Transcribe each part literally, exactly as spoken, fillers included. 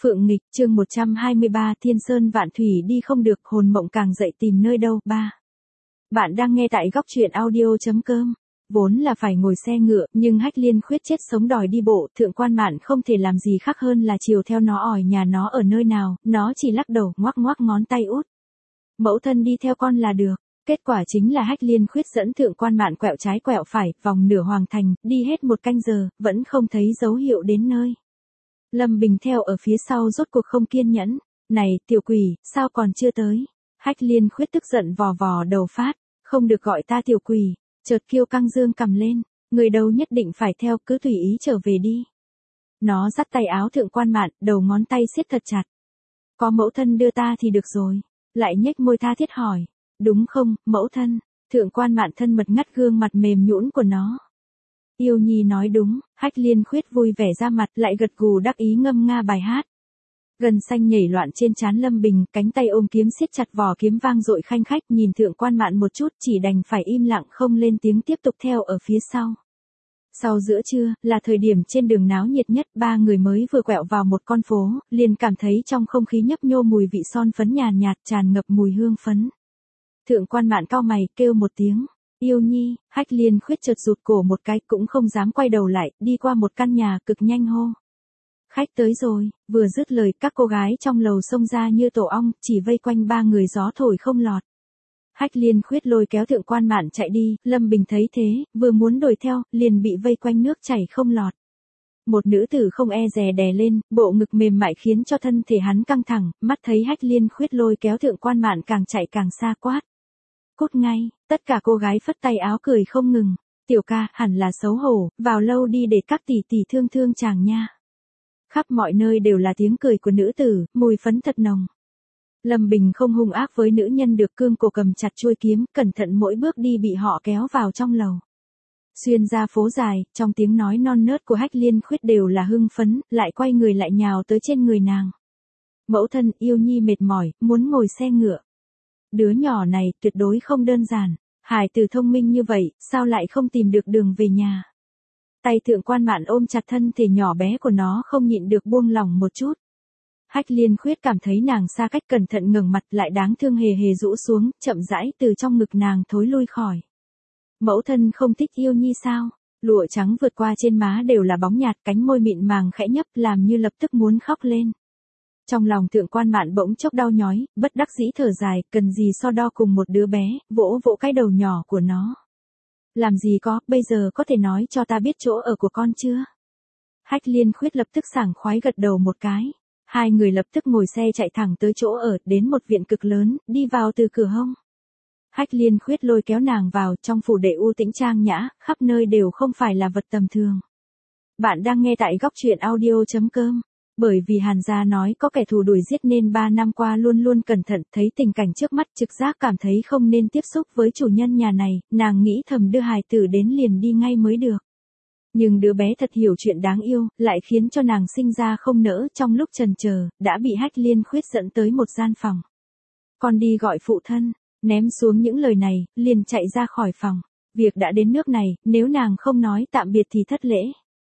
Phượng nghịch, chương một trăm hai mươi ba, Thiên Sơn Vạn Thủy đi không được, hồn mộng càng dậy tìm nơi đâu. Ba. Bạn đang nghe tại góc truyện audio chấm com. Vốn là phải ngồi xe ngựa, nhưng Hách Liên Khuyết chết sống đòi đi bộ, Thượng Quan Mạn không thể làm gì khác hơn là chiều theo nó hỏi nhà nó ở nơi nào, nó chỉ lắc đầu, ngoắc ngoắc ngón tay út. Mẫu thân đi theo con là được. Kết quả chính là Hách Liên Khuyết dẫn Thượng Quan Mạn quẹo trái quẹo phải, vòng nửa hoàng thành, đi hết một canh giờ, vẫn không thấy dấu hiệu đến nơi. Lâm Bình theo ở phía sau rốt cuộc không kiên nhẫn. Này, tiểu quỷ, sao còn chưa tới? Hách Liên Khuyết tức giận vò vò đầu phát. Không được gọi ta tiểu quỷ. Chợt kiêu căng dương cầm lên. Người đâu nhất định phải theo, cứ tùy ý trở về đi. Nó dắt tay áo Thượng Quan Mạn, đầu ngón tay siết thật chặt. Có mẫu thân đưa ta thì được rồi. Lại nhếch môi tha thiết hỏi. Đúng không, mẫu thân? Thượng Quan Mạn thân mật ngắt gương mặt mềm nhũn của nó. Yêu Nhi nói đúng, Hách Liên Khuyết vui vẻ ra mặt, lại gật gù đắc ý ngâm nga bài hát. Gân xanh nhảy loạn trên trán Lâm Bình, cánh tay ôm kiếm siết chặt vỏ kiếm vang dội khanh khách, nhìn Thượng Quan Mạn một chút, chỉ đành phải im lặng không lên tiếng tiếp tục theo ở phía sau. Sau giữa trưa, là thời điểm trên đường náo nhiệt nhất, ba người mới vừa quẹo vào một con phố, liền cảm thấy trong không khí nhấp nhô mùi vị son phấn nhàn nhạt, tràn ngập mùi hương phấn. Thượng Quan Mạn cau mày, kêu một tiếng. Yêu Nhi. Hách Liên Khuyết chợt rụt cổ một cái, cũng không dám quay đầu lại, đi qua một căn nhà, cực nhanh hô. Khách tới rồi. Vừa dứt lời, các cô gái trong lầu xông ra như tổ ong, chỉ vây quanh ba người gió thổi không lọt. Hách Liên Khuyết lôi kéo Thượng Quan Mạn chạy đi, Lâm Bình thấy thế, vừa muốn đuổi theo, liền bị vây quanh nước chảy không lọt. Một nữ tử không e dè đè lên, bộ ngực mềm mại khiến cho thân thể hắn căng thẳng, mắt thấy Hách Liên Khuyết lôi kéo Thượng Quan Mạn càng chạy càng xa quát. Cút ngay, tất cả cô gái phất tay áo cười không ngừng. Tiểu ca, hẳn là xấu hổ, vào lâu đi để các tỷ tỷ thương thương chàng nha. Khắp mọi nơi đều là tiếng cười của nữ tử, mùi phấn thật nồng. Lâm Bình không hung ác với nữ nhân được cương cổ cầm chặt chuôi kiếm, cẩn thận mỗi bước đi bị họ kéo vào trong lầu. Xuyên ra phố dài, trong tiếng nói non nớt của Hách Liên Khuyết đều là hưng phấn, lại quay người lại nhào tới trên người nàng. Mẫu thân, Yêu Nhi mệt mỏi, muốn ngồi xe ngựa. Đứa nhỏ này tuyệt đối không đơn giản, hài tử thông minh như vậy, sao lại không tìm được đường về nhà. Tay Thượng Quan Mạn ôm chặt thân thể nhỏ bé của nó không nhịn được buông lỏng một chút. Hách Liên Khuyết cảm thấy nàng xa cách, cẩn thận ngẩng mặt lại đáng thương hề hề rũ xuống, chậm rãi từ trong ngực nàng thối lui khỏi. Mẫu thân không thích Yêu Nhi sao? Lụa trắng vượt qua trên má đều là bóng nhạt, cánh môi mịn màng khẽ nhấp làm như lập tức muốn khóc lên. Trong lòng Thượng Quan Mạn bỗng chốc đau nhói, bất đắc dĩ thở dài, cần gì so đo cùng một đứa bé, vỗ vỗ cái đầu nhỏ của nó. Làm gì có, bây giờ có thể nói cho ta biết chỗ ở của con chưa? Hách Liên Khuyết lập tức sảng khoái gật đầu một cái. Hai người lập tức ngồi xe chạy thẳng tới chỗ ở, đến một viện cực lớn, đi vào từ cửa hông. Hách Liên Khuyết lôi kéo nàng vào, trong phủ đệ u tĩnh trang nhã, khắp nơi đều không phải là vật tầm thường. Bạn đang nghe tại góc truyện audio chấm com. Bởi vì Hàn gia nói có kẻ thù đuổi giết nên ba năm qua luôn luôn cẩn thận, thấy tình cảnh trước mắt trực giác cảm thấy không nên tiếp xúc với chủ nhân nhà này, nàng nghĩ thầm đưa hài tử đến liền đi ngay mới được. Nhưng đứa bé thật hiểu chuyện đáng yêu, lại khiến cho nàng sinh ra không nỡ, trong lúc chần chờ, đã bị Hách Liên Khuyết dẫn tới một gian phòng. Con đi gọi phụ thân, ném xuống những lời này, liền chạy ra khỏi phòng. Việc đã đến nước này, nếu nàng không nói tạm biệt thì thất lễ.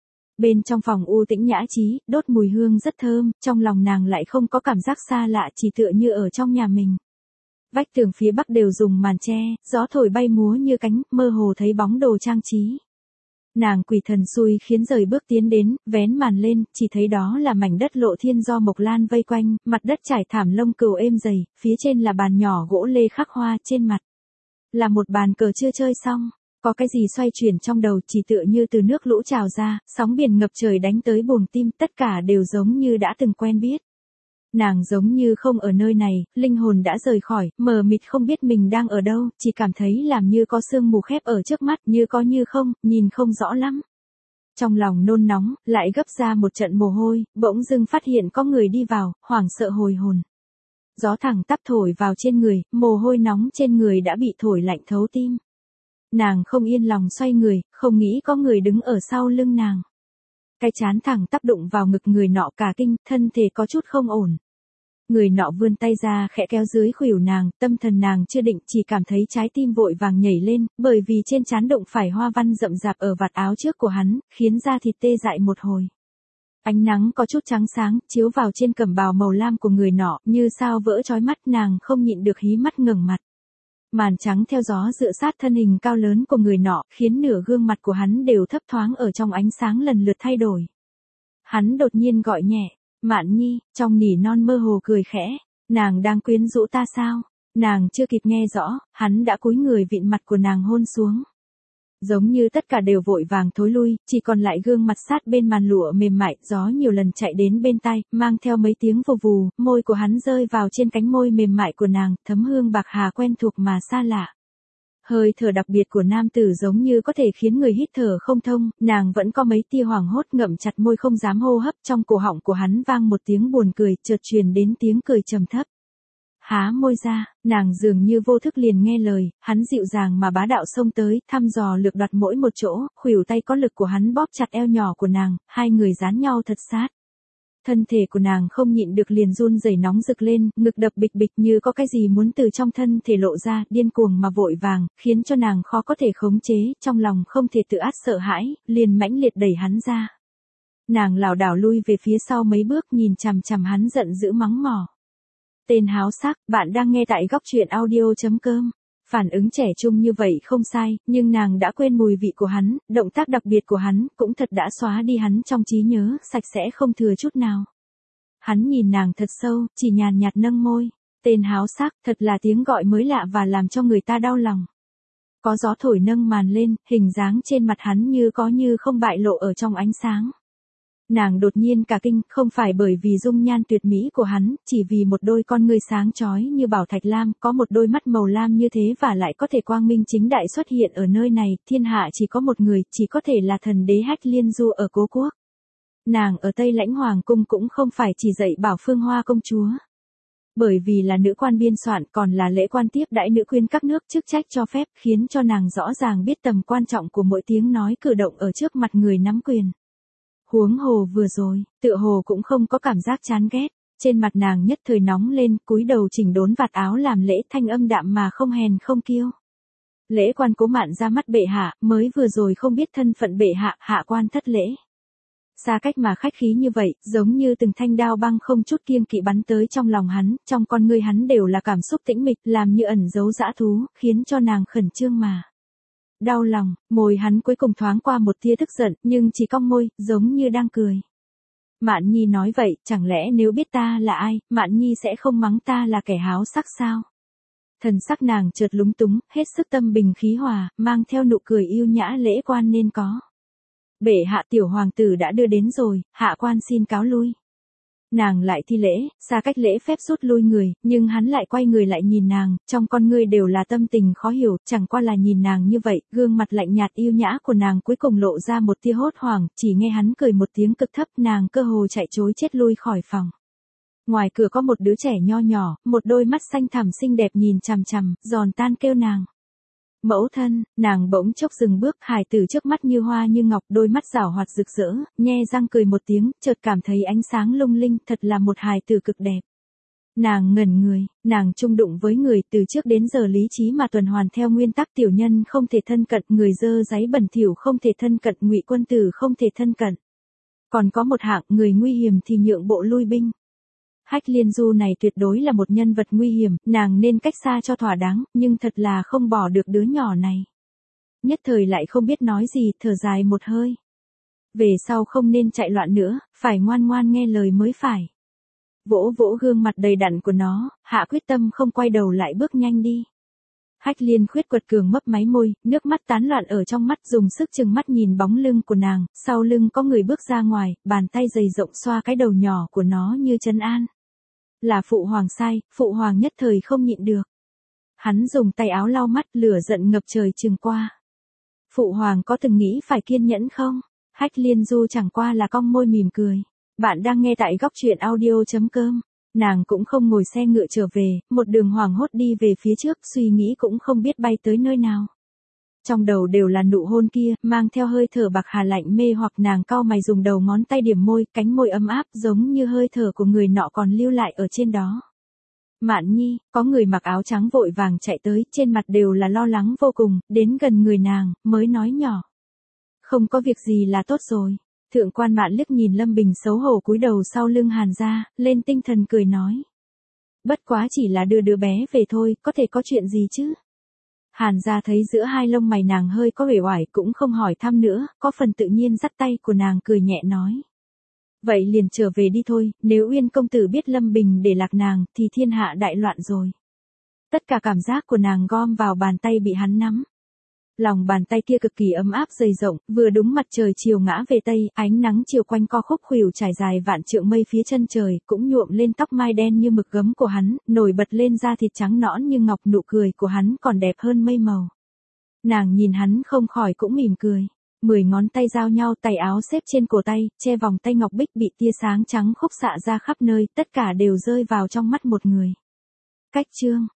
Bên trong phòng u tĩnh nhã trí, đốt mùi hương rất thơm, trong lòng nàng lại không có cảm giác xa lạ, chỉ tựa như ở trong nhà mình. Vách tường phía bắc đều dùng màn che, gió thổi bay múa như cánh, mơ hồ thấy bóng đồ trang trí. Nàng quỷ thần xui khiến rời bước tiến đến, vén màn lên, chỉ thấy đó là mảnh đất lộ thiên do mộc lan vây quanh, mặt đất trải thảm lông cừu êm dày, phía trên là bàn nhỏ gỗ lê khắc hoa, trên mặt là một bàn cờ chưa chơi xong. Có cái gì xoay chuyển trong đầu, chỉ tựa như từ nước lũ trào ra, sóng biển ngập trời đánh tới buồng tim, tất cả đều giống như đã từng quen biết. Nàng giống như không ở nơi này, linh hồn đã rời khỏi, mờ mịt không biết mình đang ở đâu, chỉ cảm thấy làm như có sương mù khép ở trước mắt, như có như không, nhìn không rõ lắm. Trong lòng nôn nóng, lại gấp ra một trận mồ hôi, bỗng dưng phát hiện có người đi vào, hoảng sợ hồi hồn. Gió thẳng tắp thổi vào trên người, mồ hôi nóng trên người đã bị thổi lạnh thấu tim. Nàng không yên lòng xoay người, không nghĩ có người đứng ở sau lưng nàng. Cái chán thẳng tắp đụng vào ngực người nọ cả kinh, thân thể có chút không ổn. Người nọ vươn tay ra khẽ kéo dưới khuỷu nàng, tâm thần nàng chưa định, chỉ cảm thấy trái tim vội vàng nhảy lên, bởi vì trên trán đụng phải hoa văn rậm rạp ở vạt áo trước của hắn, khiến da thịt tê dại một hồi. Ánh nắng có chút trắng sáng, chiếu vào trên cẩm bào màu lam của người nọ, như sao vỡ chói mắt, nàng không nhịn được hí mắt ngẩng mặt. Màn trắng theo gió dựa sát thân hình cao lớn của người nọ, khiến nửa gương mặt của hắn đều thấp thoáng ở trong ánh sáng lần lượt thay đổi. Hắn đột nhiên gọi nhẹ, Mạn Nhi, trong nỉ non mơ hồ cười khẽ, nàng đang quyến rũ ta sao? Nàng chưa kịp nghe rõ, hắn đã cúi người vịn mặt của nàng hôn xuống. Giống như tất cả đều vội vàng thối lui, chỉ còn lại gương mặt sát bên màn lụa mềm mại, gió nhiều lần chạy đến bên tai, mang theo mấy tiếng vù vù, môi của hắn rơi vào trên cánh môi mềm mại của nàng, thấm hương bạc hà quen thuộc mà xa lạ. Hơi thở đặc biệt của nam tử giống như có thể khiến người hít thở không thông, nàng vẫn có mấy tia hoảng hốt ngậm chặt môi không dám hô hấp, trong cổ họng của hắn vang một tiếng buồn cười, chợt truyền đến tiếng cười trầm thấp. Há môi ra, nàng dường như vô thức liền nghe lời, hắn dịu dàng mà bá đạo xông tới, thăm dò lược đoạt mỗi một chỗ, khuỷu tay có lực của hắn bóp chặt eo nhỏ của nàng, hai người dán nhau thật sát. Thân thể của nàng không nhịn được liền run rẩy nóng rực lên, ngực đập bịch bịch như có cái gì muốn từ trong thân thể lộ ra, điên cuồng mà vội vàng, khiến cho nàng khó có thể khống chế, trong lòng không thể tự át sợ hãi, liền mãnh liệt đẩy hắn ra. Nàng lảo đảo lui về phía sau mấy bước nhìn chằm chằm hắn giận dữ mắng mỏ. Tên háo sắc, bạn đang nghe tại góc truyện audio chấm com. Phản ứng trẻ trung như vậy không sai, nhưng nàng đã quên mùi vị của hắn, động tác đặc biệt của hắn, cũng thật đã xóa đi hắn trong trí nhớ, sạch sẽ không thừa chút nào. Hắn nhìn nàng thật sâu, chỉ nhàn nhạt nâng môi. Tên háo sắc, thật là tiếng gọi mới lạ và làm cho người ta đau lòng. Có gió thổi nâng màn lên, hình dáng trên mặt hắn như có như không bại lộ ở trong ánh sáng. Nàng đột nhiên cả kinh, không phải bởi vì dung nhan tuyệt mỹ của hắn, chỉ vì một đôi con ngươi sáng chói như bảo thạch lam, có một đôi mắt màu lam như thế và lại có thể quang minh chính đại xuất hiện ở nơi này, thiên hạ chỉ có một người, chỉ có thể là thần đế Hách Liên Du ở Cố Quốc. Nàng ở Tây Lãnh Hoàng Cung cũng không phải chỉ dạy bảo Phương Hoa công chúa. Bởi vì là nữ quan biên soạn còn là lễ quan tiếp đãi nữ quyến các nước chức trách cho phép, khiến cho nàng rõ ràng biết tầm quan trọng của mỗi tiếng nói cử động ở trước mặt người nắm quyền. Huống hồ vừa rồi, tựa hồ cũng không có cảm giác chán ghét, trên mặt nàng nhất thời nóng lên, cúi đầu chỉnh đốn vạt áo làm lễ, thanh âm đạm mà không hèn không kiêu. Lễ quan Cố Mạn ra mắt bệ hạ, mới vừa rồi không biết thân phận bệ hạ, hạ quan thất lễ. Xa cách mà khách khí như vậy, giống như từng thanh đao băng không chút kiêng kỵ bắn tới trong lòng hắn, trong con ngươi hắn đều là cảm xúc tĩnh mịch, làm như ẩn giấu dã thú, khiến cho nàng khẩn trương mà đau lòng. Môi hắn cuối cùng thoáng qua một tia tức giận, nhưng chỉ cong môi, giống như đang cười. Mạn Nhi nói vậy, chẳng lẽ nếu biết ta là ai, Mạn Nhi sẽ không mắng ta là kẻ háo sắc sao? Thần sắc nàng chợt lúng túng, hết sức tâm bình khí hòa, mang theo nụ cười yêu nhã lễ quan nên có. Bệ hạ, tiểu hoàng tử đã đưa đến rồi, hạ quan xin cáo lui. Nàng lại thi lễ, xa cách lễ phép rút lui người, nhưng hắn lại quay người lại nhìn nàng, trong con ngươi đều là tâm tình khó hiểu, chẳng qua là nhìn nàng như vậy, gương mặt lạnh nhạt yêu nhã của nàng cuối cùng lộ ra một tia hốt hoảng, chỉ nghe hắn cười một tiếng cực thấp, nàng cơ hồ chạy trối chết lui khỏi phòng. Ngoài cửa có một đứa trẻ nho nhỏ, một đôi mắt xanh thẳm xinh đẹp nhìn chằm chằm, giòn tan kêu nàng. Mẫu thân, nàng bỗng chốc dừng bước, hài tử trước mắt như hoa như ngọc, đôi mắt rảo hoạt rực rỡ, nhe răng cười một tiếng, chợt cảm thấy ánh sáng lung linh, thật là một hài tử cực đẹp. Nàng ngẩn người, nàng chung đụng với người, từ trước đến giờ lý trí mà tuần hoàn theo nguyên tắc tiểu nhân không thể thân cận, người dơ giấy bẩn thỉu không thể thân cận, ngụy quân tử không thể thân cận. Còn có một hạng, người nguy hiểm thì nhượng bộ lui binh. Hách Liên Du này tuyệt đối là một nhân vật nguy hiểm, nàng nên cách xa cho thỏa đáng, nhưng thật là không bỏ được đứa nhỏ này. Nhất thời lại không biết nói gì, thở dài một hơi. Về sau không nên chạy loạn nữa, phải ngoan ngoan nghe lời mới phải. Vỗ vỗ gương mặt đầy đặn của nó, hạ quyết tâm không quay đầu lại bước nhanh đi. Hách Liên Khuyết quật cường mấp máy môi, nước mắt tán loạn ở trong mắt, dùng sức chừng mắt nhìn bóng lưng của nàng, sau lưng có người bước ra ngoài, bàn tay dày rộng xoa cái đầu nhỏ của nó như trấn an. Là phụ hoàng sai, phụ hoàng nhất thời không nhịn được. Hắn dùng tay áo lau mắt, lửa giận ngập trời trừng qua. Phụ hoàng có từng nghĩ phải kiên nhẫn không? Hách Liên Du chẳng qua là cong môi mỉm cười. Bạn đang nghe tại góc truyện audio chấm com. Nàng cũng không ngồi xe ngựa trở về, một đường hoảng hốt đi về phía trước, suy nghĩ cũng không biết bay tới nơi nào. Trong đầu đều là nụ hôn kia, mang theo hơi thở bạc hà lạnh mê hoặc, nàng cau mày dùng đầu ngón tay điểm môi, cánh môi ấm áp giống như hơi thở của người nọ còn lưu lại ở trên đó. Mạn Nhi, có người mặc áo trắng vội vàng chạy tới, trên mặt đều là lo lắng vô cùng, đến gần người nàng, mới nói nhỏ. Không có việc gì là tốt rồi. Thượng quan Mạn liếc nhìn Lâm Bình xấu hổ cúi đầu sau lưng Hàn gia, lên tinh thần cười nói. Bất quá chỉ là đưa đứa bé về thôi, có thể có chuyện gì chứ? Hàn gia thấy giữa hai lông mày nàng hơi có vẻ oải cũng không hỏi thăm nữa, có phần tự nhiên dắt tay của nàng cười nhẹ nói. Vậy liền trở về đi thôi, nếu Uyên công tử biết Lâm Bình để lạc nàng, thì thiên hạ đại loạn rồi. Tất cả cảm giác của nàng gom vào bàn tay bị hắn nắm. Lòng bàn tay kia cực kỳ ấm áp dày rộng, vừa đúng mặt trời chiều ngã về tây, ánh nắng chiều quanh co khúc khuỷu trải dài vạn trượng mây phía chân trời, cũng nhuộm lên tóc mai đen như mực gấm của hắn, nổi bật lên da thịt trắng nõn như ngọc, nụ cười của hắn còn đẹp hơn mây màu. Nàng nhìn hắn không khỏi cũng mỉm cười. Mười ngón tay giao nhau, tay áo xếp trên cổ tay, che vòng tay ngọc bích bị tia sáng trắng khúc xạ ra khắp nơi, tất cả đều rơi vào trong mắt một người. Cách chương